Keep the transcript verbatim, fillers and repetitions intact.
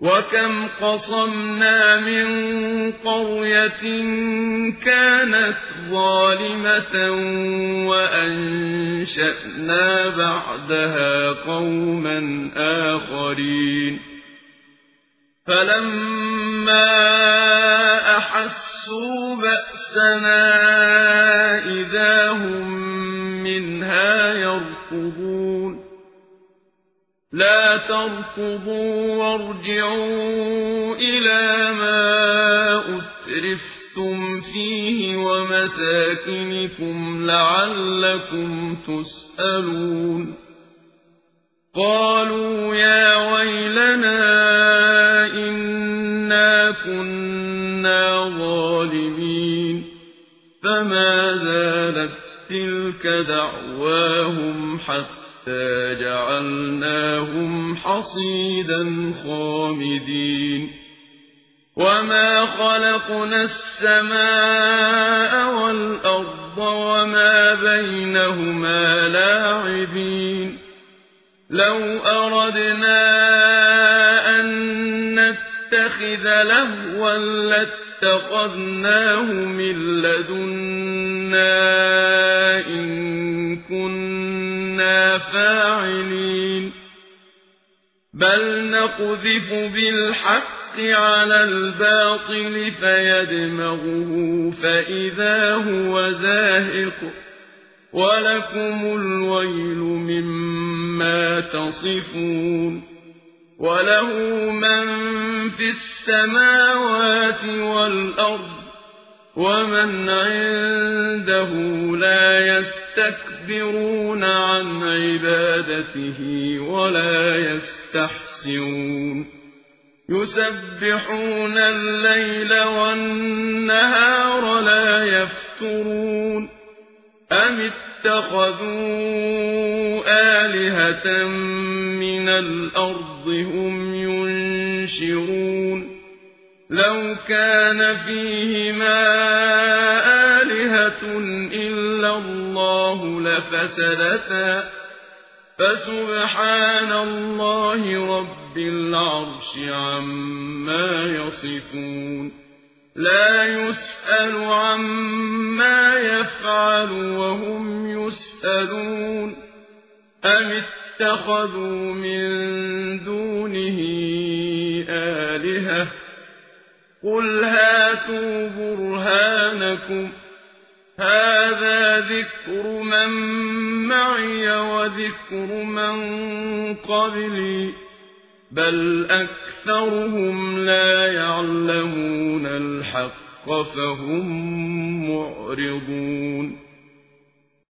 وكم قصمنا من قرية كانت ظالمة وأنشأنا بعدها قوما آخرين فلما أحسوا بأسنا إذا هم منها يركضون لا تركضوا وارجعوا إلى ما أترفتم فيه ومساكنكم لعلكم تسألون قالوا يا ويلنا إنا كنا ظالمين فما زالت تلك دعواهم حتى جعلناهم حصيدا خامدين وما خلقنا السماء والأرض وما بينهما لاعبين لو أردنا أن نتخذ لهوا لاتخذناه من لدنا إن كنا فاعلين بل نقذف بالحق على الباطل فيدمغه فإذا هو زاهق ولكم الويل مما تصفون وله من في السماوات والأرض ومن عنده لا يستكبرون عن عبادته ولا يستحسرون يسبحون الليل والنهار لا يفترون أم اتخذوا آلهة من الأرض هم ينشرون لو كان فيهما آلهة إلا الله لفسدتا فسبحان الله رب العرش عما يصفون لا يسأل عما يفعل وهم يسألون أم اتخذوا من دونه آلهة قل هاتوا برهانكم هذا ذكر من معي وذكر من قبلي بل أكثرهم لا يعلمون الحق فهم معرضون